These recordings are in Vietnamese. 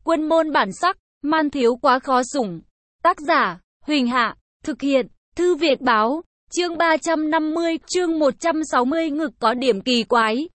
Quân môn bản sắc, man thiếu quá khó sủng. Tác giả, Huỳnh Hạ, thực hiện, Thư Việt Báo, chương 350, chương 160 ngực có điểm kỳ quái.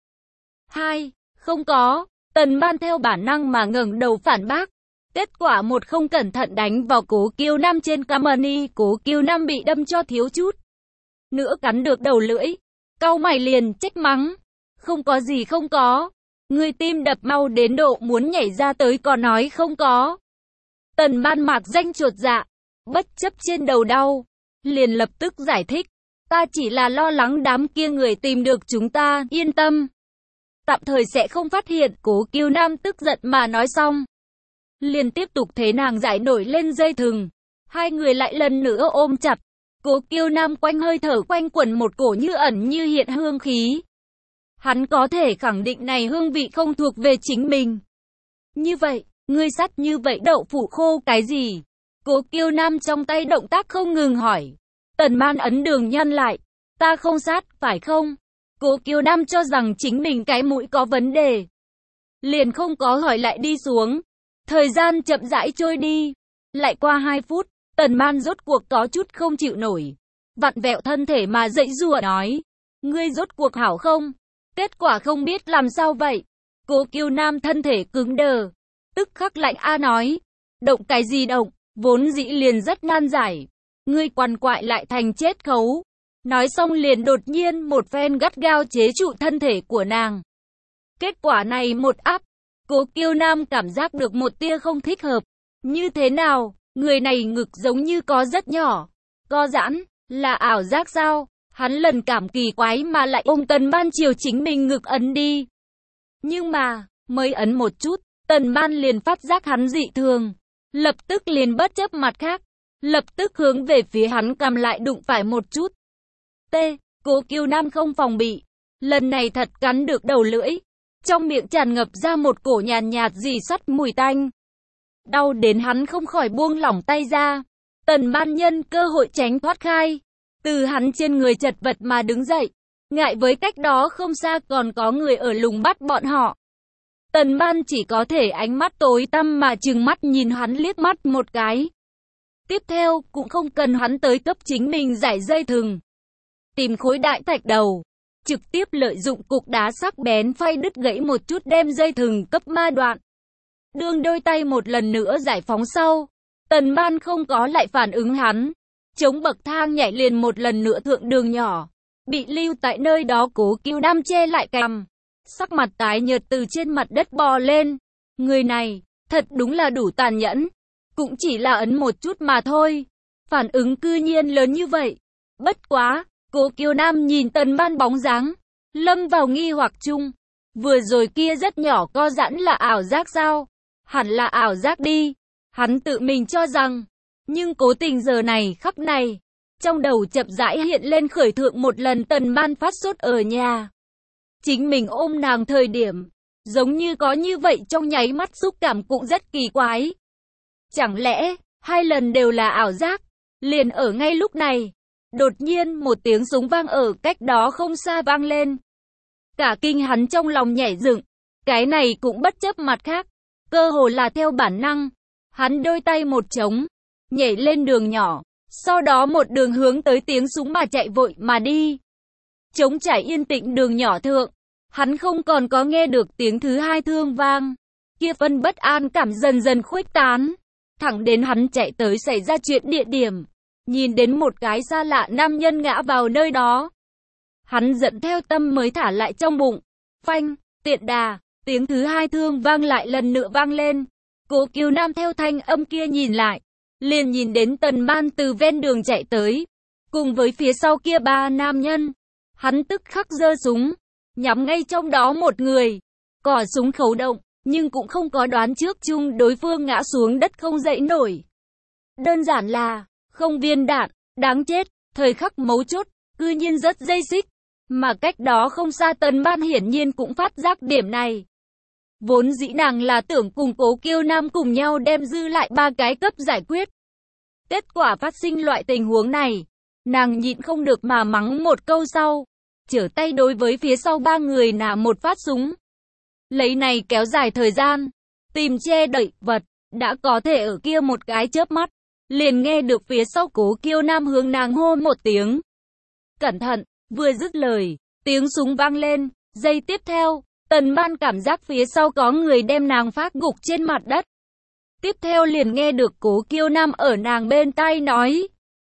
2. Không có, Tần Ban theo bản năng mà ngẩng đầu phản bác. Kết quả một không cẩn thận đánh vào Cố Kiêu Nam trên Camani, Cố Kiêu Nam bị đâm cho thiếu chút nữa cắn được đầu lưỡi. Cau mày liền trách mắng. Không có gì không có. Người tim đập mau đến độ muốn nhảy ra tới còn nói không có. Tần Ban mạc danh chột dạ, bất chấp trên đầu đau, liền lập tức giải thích. Ta chỉ là lo lắng đám kia người tìm được chúng ta, yên tâm. Tạm thời sẽ không phát hiện. Cố Kiêu Nam tức giận mà nói xong, liền tiếp tục thế nàng giải nổi lên dây thừng. Hai người lại lần nữa ôm chặt. Cố Kiêu Nam quanh hơi thở quanh quẩn một cổ như ẩn như hiện hương khí. Hắn có thể khẳng định này hương vị không thuộc về chính mình. Như vậy, ngươi sát như vậy đậu phụ khô cái gì? Cố Kiêu Nam trong tay động tác không ngừng hỏi. Tần Ban ấn đường nhăn lại. Ta không sát, phải không? Cố Kiêu Nam cho rằng chính mình cái mũi có vấn đề, liền không có hỏi lại đi xuống. Thời gian chậm rãi trôi đi. Lại qua 2 phút, Tần Ban rốt cuộc có chút không chịu nổi. Vặn vẹo thân thể mà giãy giụa nói. Ngươi rốt cuộc hảo không? Kết quả không biết làm sao vậy. Cố Kiêu Nam thân thể cứng đờ. Tức khắc lạnh a nói. Động cái gì động, vốn dĩ liền rất nan giải. Ngươi quằn quại lại thành chết khấu. Nói xong liền đột nhiên một phen gắt gao chế trụ thân thể của nàng. Kết quả này một áp, Cố Kiêu Nam cảm giác được một tia không thích hợp. Như thế nào, người này ngực giống như có rất nhỏ, co giãn, là ảo giác sao? Hắn lần cảm kỳ quái mà lại ôm Tần Ban chiều chính mình ngực ấn đi. Nhưng mà, mới ấn một chút, Tần Ban liền phát giác hắn dị thường. Lập tức liền bất chấp mặt khác, lập tức hướng về phía hắn cầm lại đụng phải một chút. Cố Kiêu Nam không phòng bị, lần này thật cắn được đầu lưỡi. Trong miệng tràn ngập ra một cổ nhàn nhạt rỉ sắt mùi tanh. Đau đến hắn không khỏi buông lỏng tay ra. Tần Ban nhân cơ hội tránh thoát khai, từ hắn trên người chật vật mà đứng dậy. Ngại với cách đó không xa còn có người ở lùng bắt bọn họ. Tần Ban chỉ có thể ánh mắt tối tăm mà trừng mắt nhìn hắn liếc mắt một cái. Tiếp theo cũng không cần hắn tới cấp chính mình giải dây thừng. Tìm khối đại thạch đầu, trực tiếp lợi dụng cục đá sắc bén phay đứt gãy một chút đem dây thừng cấp ma đoạn. Đương đôi tay một lần nữa giải phóng sau, Tần Ban không có lại phản ứng hắn. Chống bậc thang nhảy liền một lần nữa thượng đường nhỏ. Bị lưu tại nơi đó Cố Kiêu Nam che lại cằm, sắc mặt tái nhợt từ trên mặt đất bò lên. Người này, thật đúng là đủ tàn nhẫn. Cũng chỉ là ấn một chút mà thôi. Phản ứng cư nhiên lớn như vậy. Bất quá, Cố Kiêu Nam nhìn Tần Ban bóng dáng, lâm vào nghi hoặc chung. Vừa rồi kia rất nhỏ co giãn là ảo giác sao? Hẳn là ảo giác đi. Hắn tự mình cho rằng. Nhưng cố tình giờ này khắc này, trong đầu chậm rãi hiện lên khởi thượng một lần Tần Ban phát sốt ở nhà. Chính mình ôm nàng thời điểm, giống như có như vậy trong nháy mắt xúc cảm cũng rất kỳ quái. Chẳng lẽ, 2 lần đều là ảo giác? Liền ở ngay lúc này, đột nhiên một tiếng súng vang ở cách đó không xa vang lên. Cả kinh hắn trong lòng nhảy dựng. Cái này cũng bất chấp mặt khác, cơ hồ là theo bản năng. Hắn đôi tay một trống, nhảy lên đường nhỏ, sau đó một đường hướng tới tiếng súng mà chạy vội mà đi. Trống trải yên tĩnh đường nhỏ thượng, hắn không còn có nghe được tiếng thứ 2 thương vang. Kia phân bất an cảm dần dần khuếch tán, thẳng đến hắn chạy tới xảy ra chuyện địa điểm, nhìn đến một cái xa lạ nam nhân ngã vào nơi đó. Hắn giận theo tâm mới thả lại trong bụng. Phanh, tiện đà, tiếng thứ 2 thương vang lại lần nữa vang lên. Cố Kiêu Nam theo thanh âm kia nhìn lại, liền nhìn đến Tần Ban từ ven đường chạy tới, cùng với phía sau kia 3 nam nhân. Hắn tức khắc giơ súng, nhắm ngay trong đó một người. Cò súng khấu động, nhưng cũng không có đoán trước chung đối phương ngã xuống đất không dậy nổi. Đơn giản là, không viên đạn, đáng chết, thời khắc mấu chốt, cư nhiên rất dây xích. Mà cách đó không xa Tần Ban hiển nhiên cũng phát giác điểm này. Vốn dĩ nàng là tưởng cùng Cố Kiêu Nam cùng nhau đem dư lại 3 cái cấp giải quyết. Kết quả phát sinh loại tình huống này, nàng nhịn không được mà mắng một câu sau, trở tay đối với phía sau 3 người nã một phát súng. Lấy này kéo dài thời gian, tìm che đậy vật, đã có thể ở kia một cái chớp mắt, liền nghe được phía sau Cố Kiêu Nam hướng nàng hô một tiếng. Cẩn thận, vừa dứt lời, tiếng súng vang lên, giây tiếp theo, Tần Ban cảm giác phía sau có người đem nàng phát gục trên mặt đất. Tiếp theo liền nghe được Cố Kiêu Nam ở nàng bên tai nói.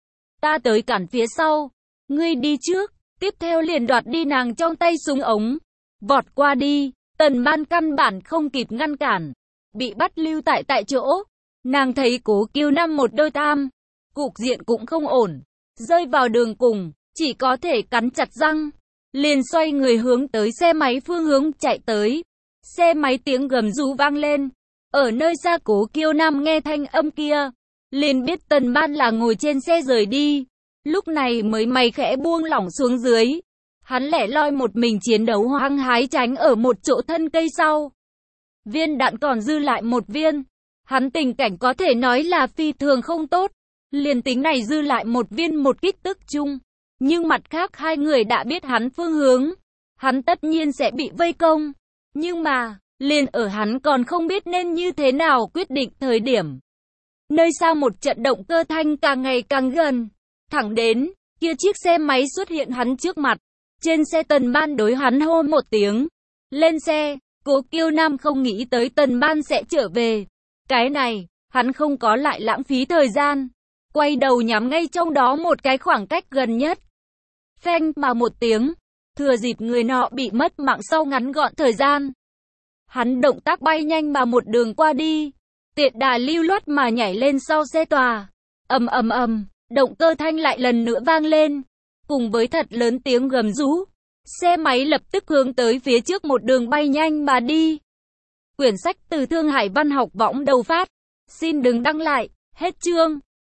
Ta tới cản phía sau, ngươi đi trước, tiếp theo liền đoạt đi nàng trong tay súng ống. Vọt qua đi, Tần Ban căn bản không kịp ngăn cản, bị bắt lưu tại chỗ. Nàng thấy Cố Kiêu Nam một đôi tam, cục diện cũng không ổn, rơi vào đường cùng, chỉ có thể cắn chặt răng, liền xoay người hướng tới xe máy phương hướng chạy tới. Xe máy tiếng gầm rú vang lên, ở nơi xa Cố Kiêu Nam nghe thanh âm kia, liền biết Tần Ban là ngồi trên xe rời đi, lúc này mới mày khẽ buông lỏng xuống dưới. Hắn lẻ loi một mình chiến đấu hăng hái tránh ở một chỗ thân cây sau. Viên đạn còn dư lại một viên. Hắn tình cảnh có thể nói là phi thường không tốt. Liền tính này dư lại một viên một kích tức chung. Nhưng mặt khác hai người đã biết hắn phương hướng. Hắn tất nhiên sẽ bị vây công. Nhưng mà, liền ở hắn còn không biết nên như thế nào quyết định thời điểm. Nơi xa một trận động cơ thanh càng ngày càng gần. Thẳng đến, kia chiếc xe máy xuất hiện hắn trước mặt. Trên xe Tần Ban đối hắn hô một tiếng. Lên xe, Cố Kiêu Nam không nghĩ tới Tần Ban sẽ trở về. Cái này, hắn không có lại lãng phí thời gian. Quay đầu nhắm ngay trong đó một cái khoảng cách gần nhất. Phanh mà một tiếng. Thừa dịp người nọ bị mất mạng sau ngắn gọn thời gian. Hắn động tác bay nhanh mà một đường qua đi. Tiện đà lưu loát mà nhảy lên sau xe tòa. Ầm ầm ầm, động cơ thanh lại lần nữa vang lên. Cùng với thật lớn tiếng gầm rú, xe máy lập tức hướng tới phía trước một đường bay nhanh mà đi. Quyển sách từ Thương Hải Văn học võng đầu phát. Xin đừng đăng lại, hết chương.